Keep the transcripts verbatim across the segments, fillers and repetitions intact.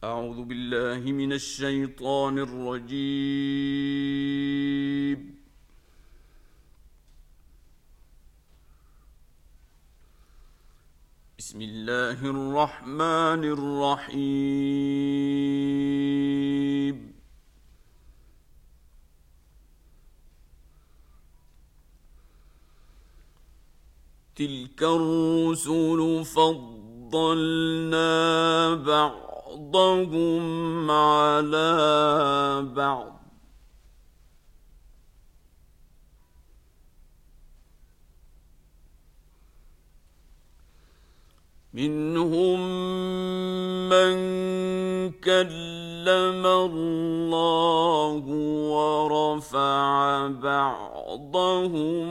أعوذ بالله من الشيطان الرجيم. بسم الله الرحمن الرحيم. تلك الرسل فضلنا بعضهم على بعض منهم من كلم الله ورفع بعضهم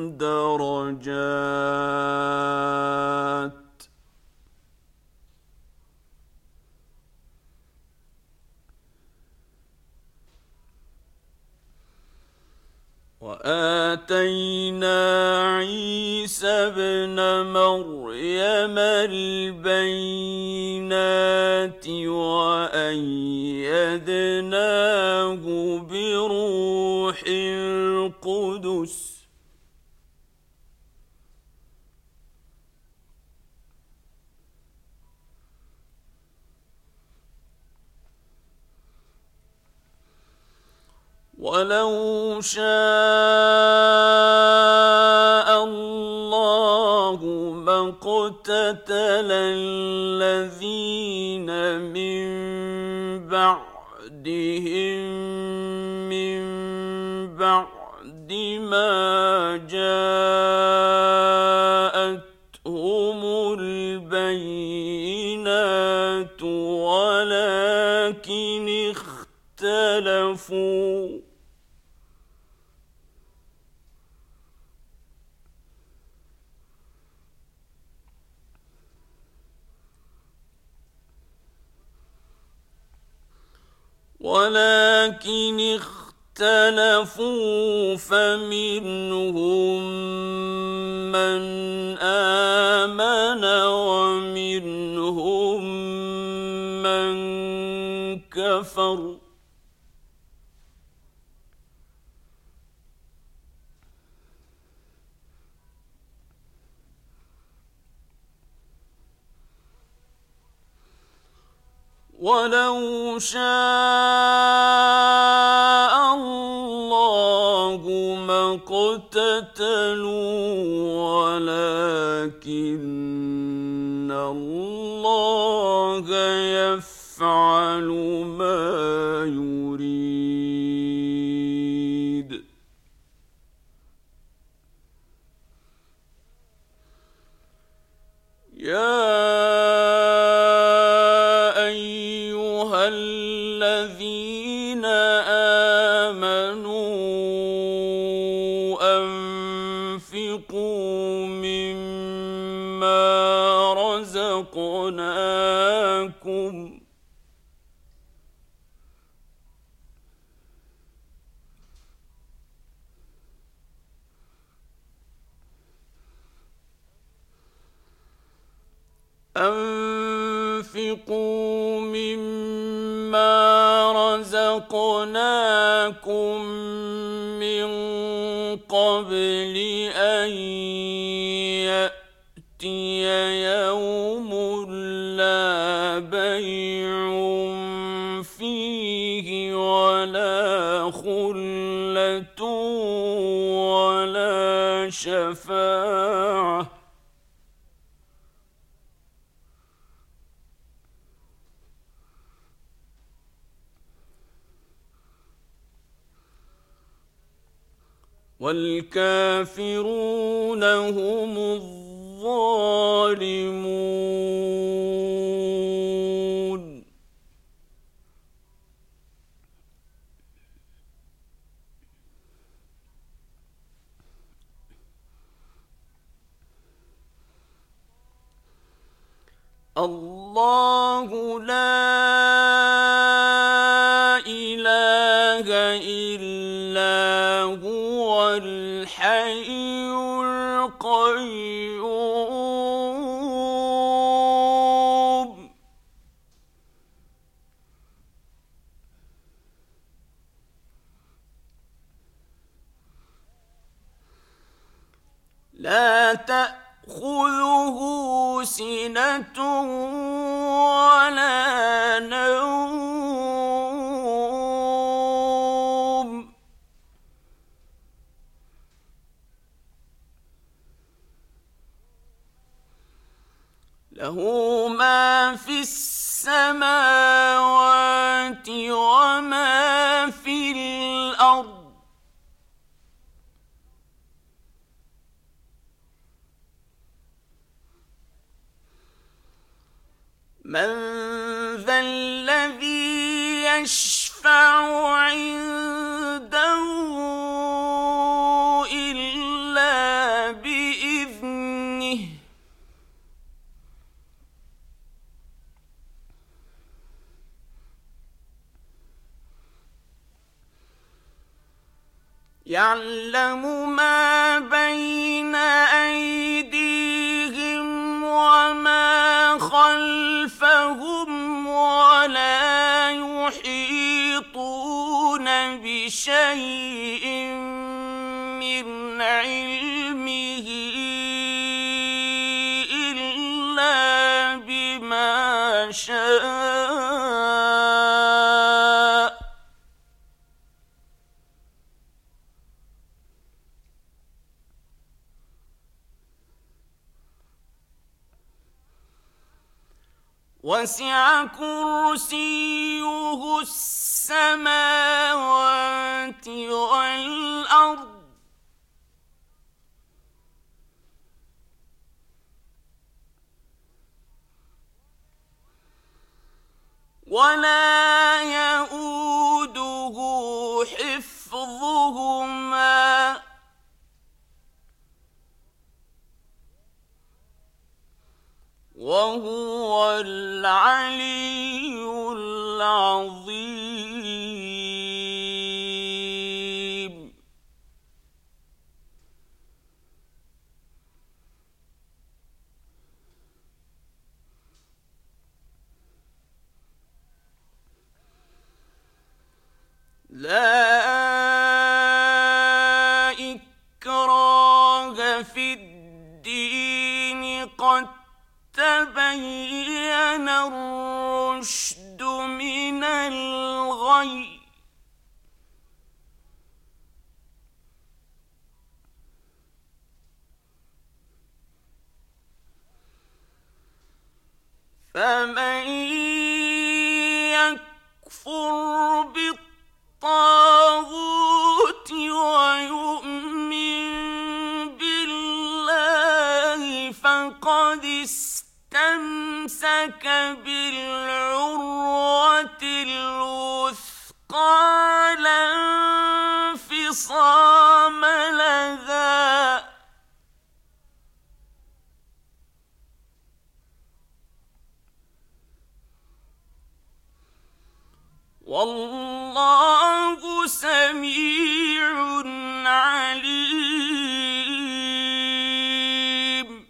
درجات وآتينا عيسى ابن مريم البينات وأيدناه بروح القدس ولو شاء الله ما اقتتل الذين من بعدهم من بعد ما جاءتهم البينات ولكن اختلفوا ولكن اختلفوا فمنهم من آمن ومنهم من كفر ولو شاء الله ما اقتتلوا ولكن الله يفعل ما يريد. يا الذين آمنوا أنفقوا مما رزقناكم أنفقوا مما رزقناكم من قبل أن يأتي يوم لا بيع فيه ولا خلة ولا شفاعة والكافرون هم الظالمون. الله لا إله إلا هو الحي القيوم لا تأخذه سنة ولا نوم له ما في السماوات وما في الأرض من ذا الذي يشفع عنده إلا بإذنه يعلم ما بين أيديهم وما خلفهم ولا يحيطون بشيء من علمه إلا بما شاء وسع كرسيه السماوات والأرض ولا يئوده حفظهما وهو العلي العظيم لا إكراه في الدين قد تبين الرشد من الغي فمن يكفر بالطاغوت ويؤمن بالله فقد استمسك بالعروة الوثقى لا انفصام لها والله سميع عليم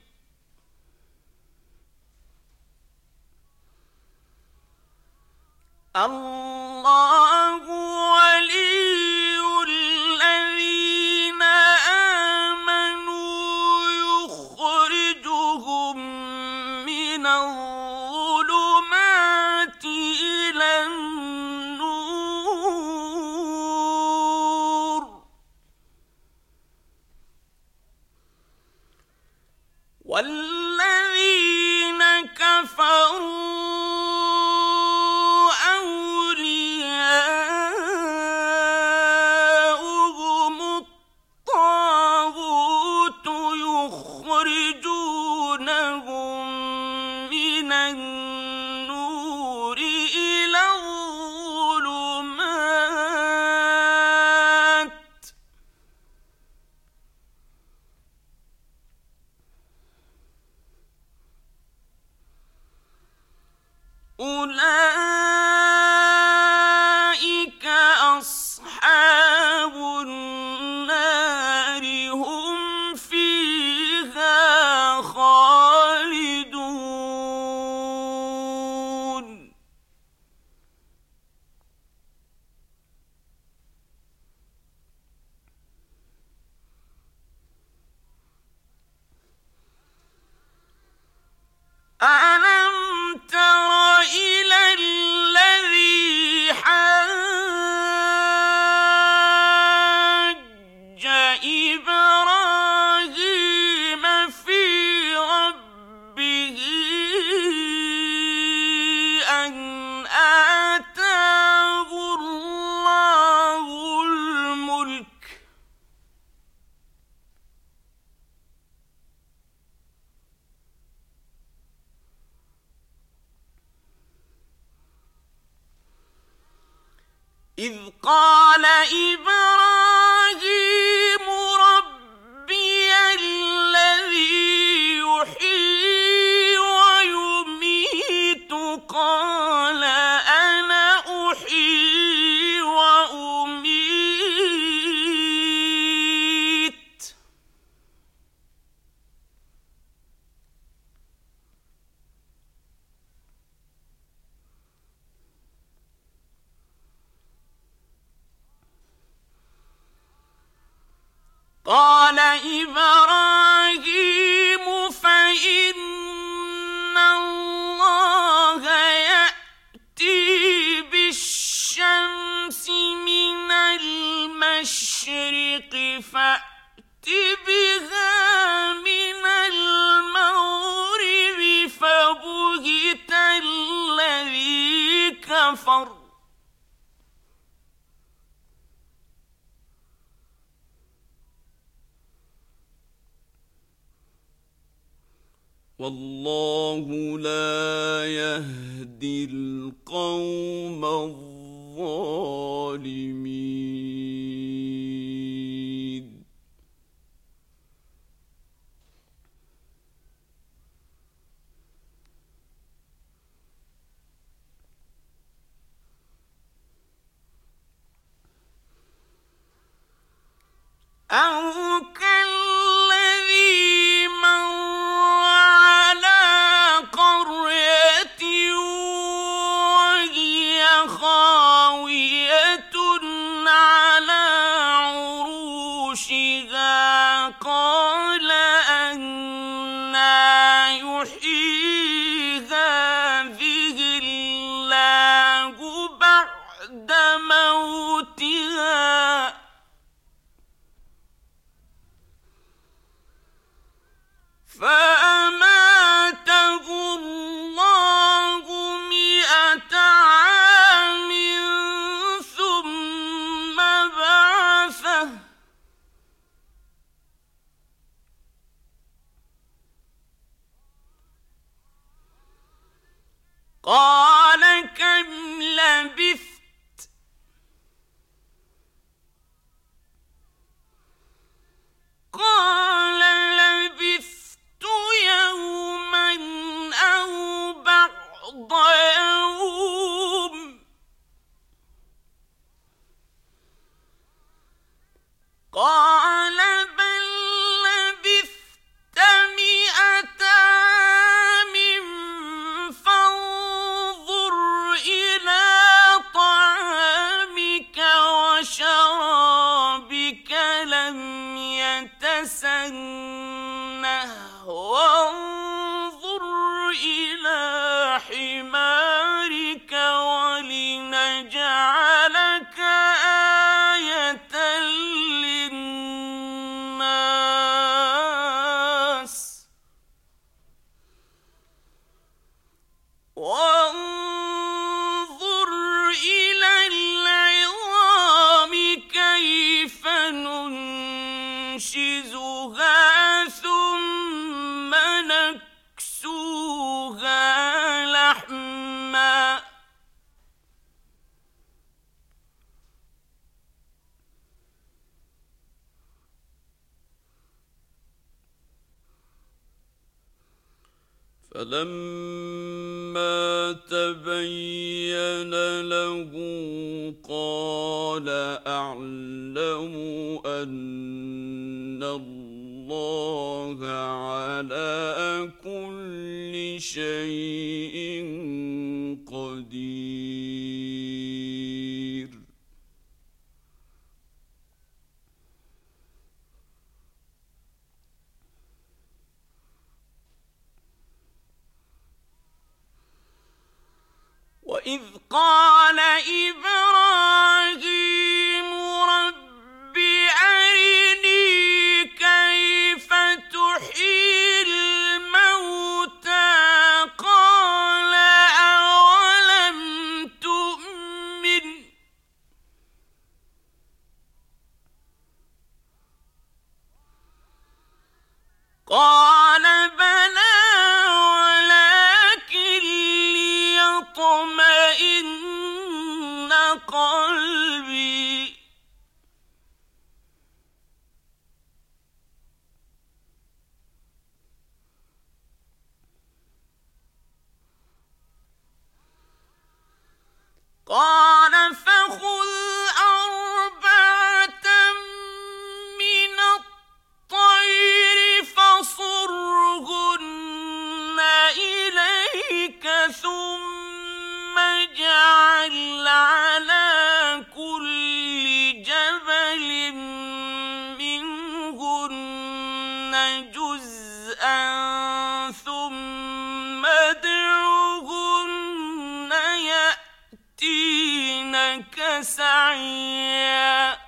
الله ولي الذين آمنوا يخرجهم من الظلمات إلى النور والذين كفروا أولئك أصحاب النار هم فيها خالدون إذ قال إبراهيم ربي الذي يحيي ويميت قال أنا أحيي وأميت قال إبراهيم فإن الله يأتي بالشمس من المشرق فأت بها من المغرب فبهت الذي كفر والله لا يهدي القوم الظالمين أو كالذي مر على قرية وهي خاوية على عروشها قال أنى يحيي هذه الله بعد موتها فأماته الله مئة عام ثم بعثه قال كم لبثت قال لبثت يوما أو بعض يوم قال بل لبثت مئة عام فانظر إلى طعامك وشرابك لم يتسنه وانظر إلى حمارك ولنجعلك آية للناس وانظر إلى العظام كيف ننشزها ثم نكسوها لحما فلما تبين له قال أعلم أن الله على كل شيء قدير وإذ قال إبراهيم رب أرني كيف تحيي الموتى قال أولم تؤمن قال بلى ولكن ليطمئن إليك ثم اجعل على كل جبل منهن جزءا ثم ادعهن يأتينك سعيا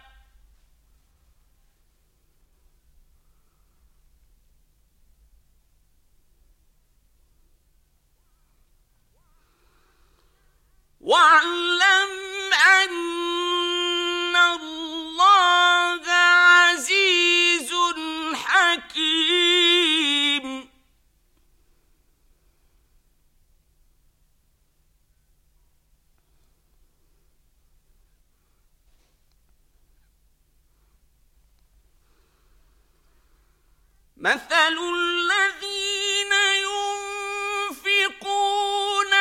واعلم أن الله عزيز حكيم مثل الذين ينفقون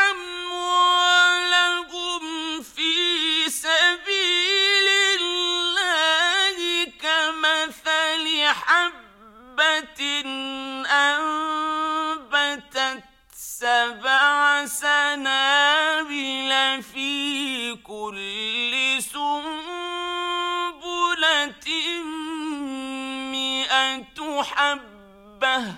أموالهم في سبيل الله كمثل حبة أنبتت سبع سنابل في كل سنبلة مئة حبة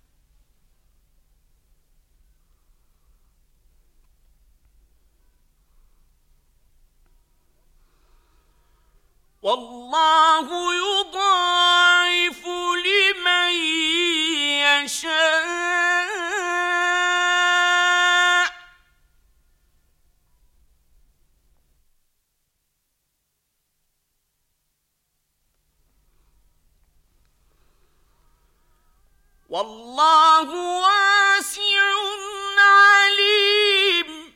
والله يضاعف لمن يشاء والله واسع عليم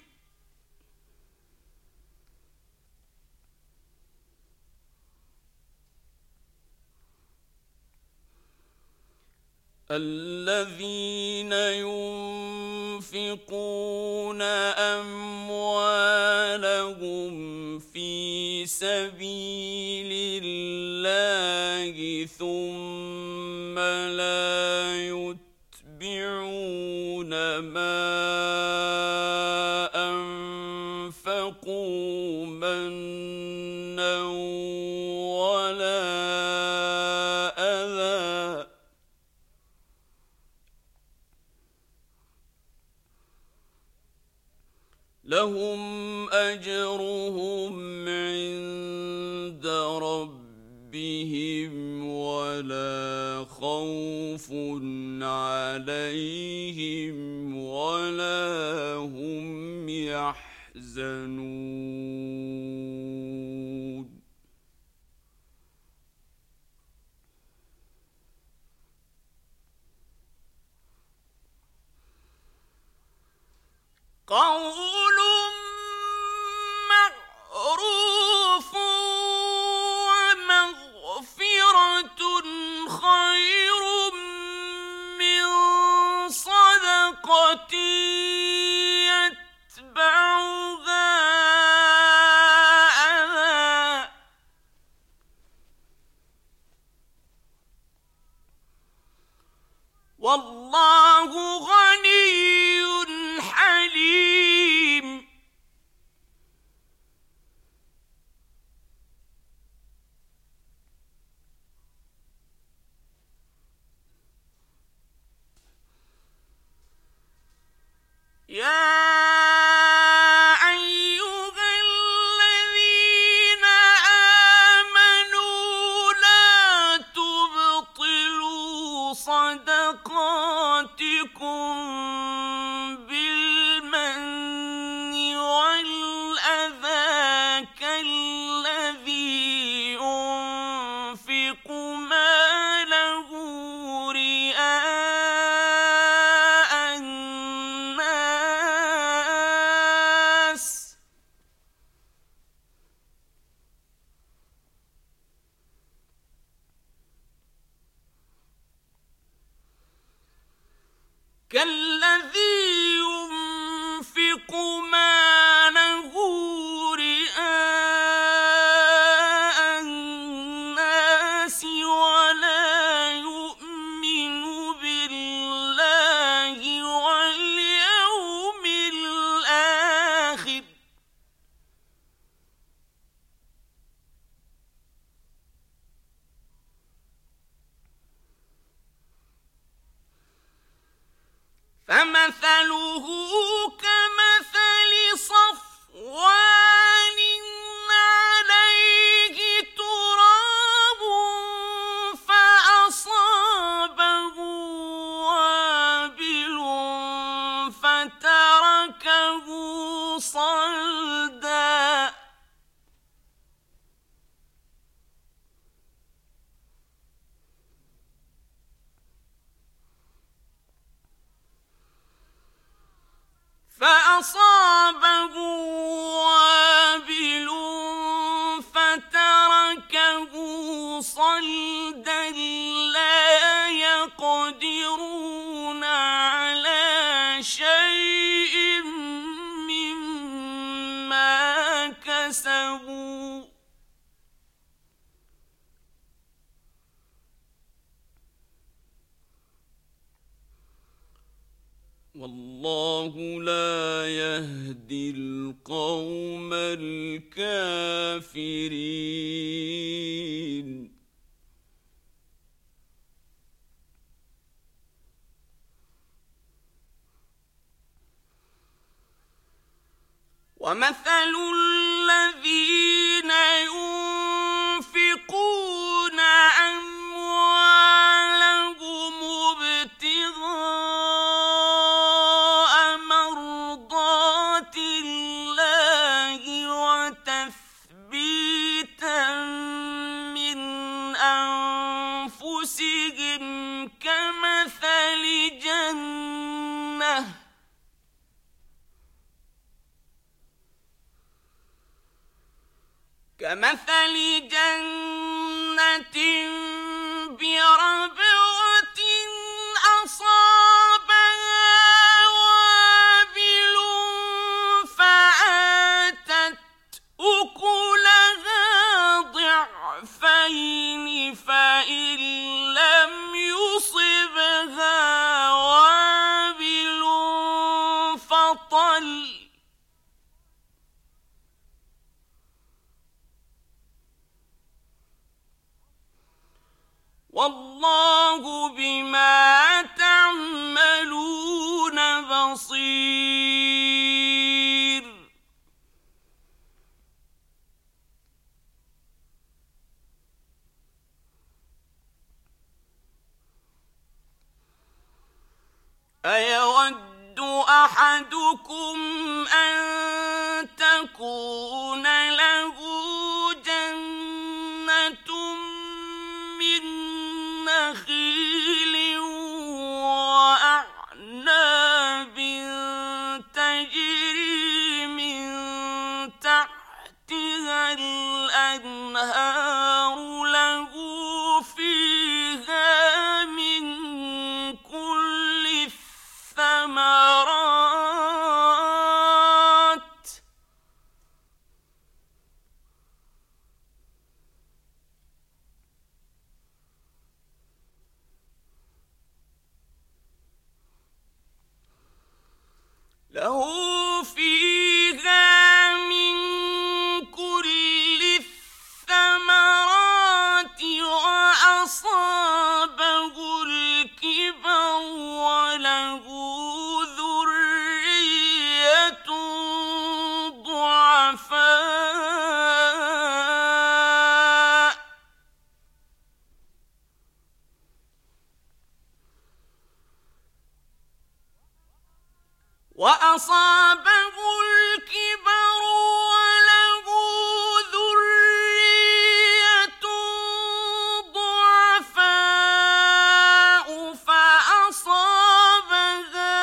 الذين ينفقون أموالهم في سبيل الله ثم لا يتبعون ما أنفقوا منا ولا أذى لهم أجرهم عند ربهم ولا خوف عليهم ولا هم يحزنون قول معروف ومغفرة خير من صدقة يتبعها أذى والله غني حليم صَلْدًا فَأَصَابَهُ وَابِلٌ فَتَرَكَهُ صَلْدًا لَّا يَقْدِرُونَ عَلَىٰ شَيْءٍ مِّمَّا كَسَبُوا ۗ وَاللَّهُ لَا يَهْدِي الْقَوْمَ الْكَافِرِينَ. وَمَثَلُ الَّذِينَ يُنفِقُونَ أَمْوَالَهُمُ ابْتِغَاءَ مَرْضَاتِ اللَّهِ وَتَثْبِيتًا مِّنْ أَنفُسِهِمْ كَمَثَلِ جَنَّةٍ كَمَثَلِ جَنَّةٍ بِرَبْوَةٍ أَصَابَهَا وَابِلٌ فَآتَتْ أُكُلَهَا ضِعْفَيْنِ فَإِن لَّمْ يُصِبْهَا وَابِلٌ فَطَلٌّ وَاللَّهُ بِمَا تَعْمَلُونَ بَصِيرٌ. أَيَوَدُّ أَحَدُكُمْ أَن تَكُونَ لَهُ جَنَّةٌ مِّن نَّخِيلٍ وَأَعْنَابٍ تَجْرِي مِن تَحْتِهَا الْأَنْهَارُ لَهُ فِيهَا مِن كُلِّ الثَّمَرَاتِ له فيها من كل الثمرات وأصابه الكبر وله ذرية ضعفاء وأصابه الكبر وله ذرية ضعفاء فأصابها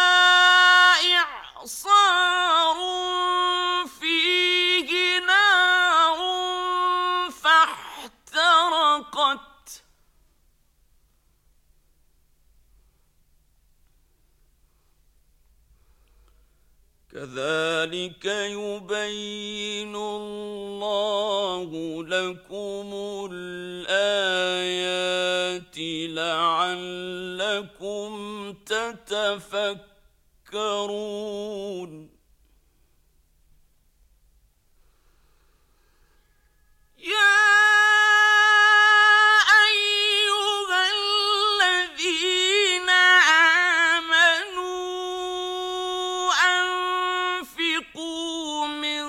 إعصار فيه نار فاحترقت كَذَلِكَ يُبَيِّنُ اللَّهُ لَكُمُ الْآيَاتِ لَعَلَّكُمْ تَتَفَكَّرُونَ. يَا أَيُّهَا الَّذِينَ آمَنُوا أَنفِقُوا مِن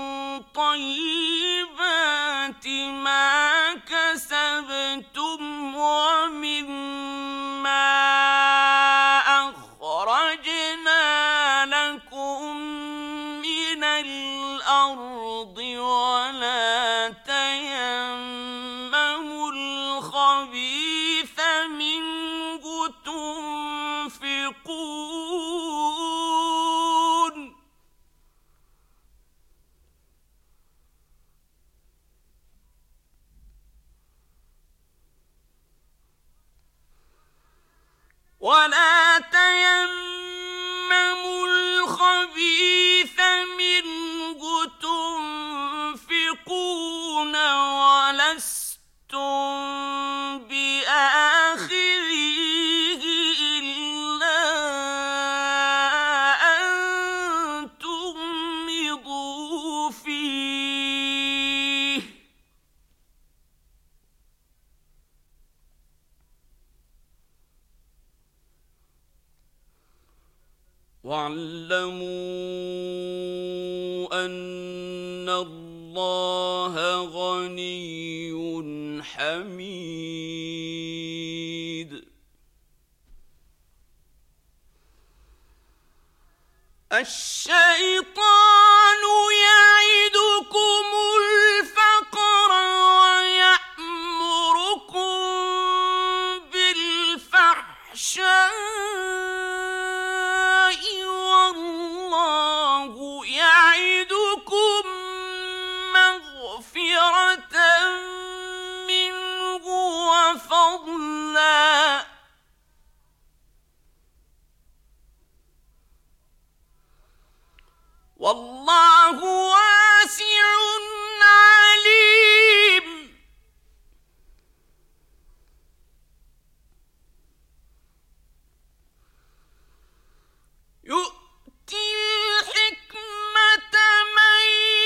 طَيِّبَاتِ مَا كَسَبْتُمْ وَمِمَّا أَخْرَجْنَا لَكُم الأرض ولا تيمموا الخبيث منه تنفقون ولا تيمموا الخبيث منه تنفقون ولستم بآخذيه إلا أن تغمضوا فيه واعلموا أن الله غني حميد الشيطان يعدكم الفقر ويأمركم بالفحشاء والله يعدكم مغفرة منه وفضلا والله واسع عليم يؤتي الحكمة من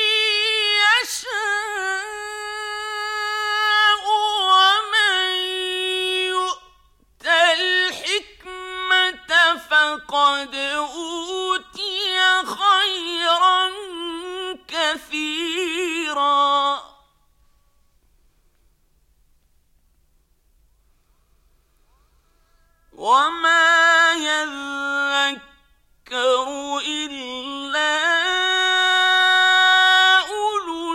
يشاء ومن يؤت الحكمة فقد أوتي خيرا كثيرا وما يذكر إلا أولو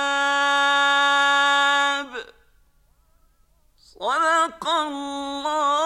الألباب صدق الله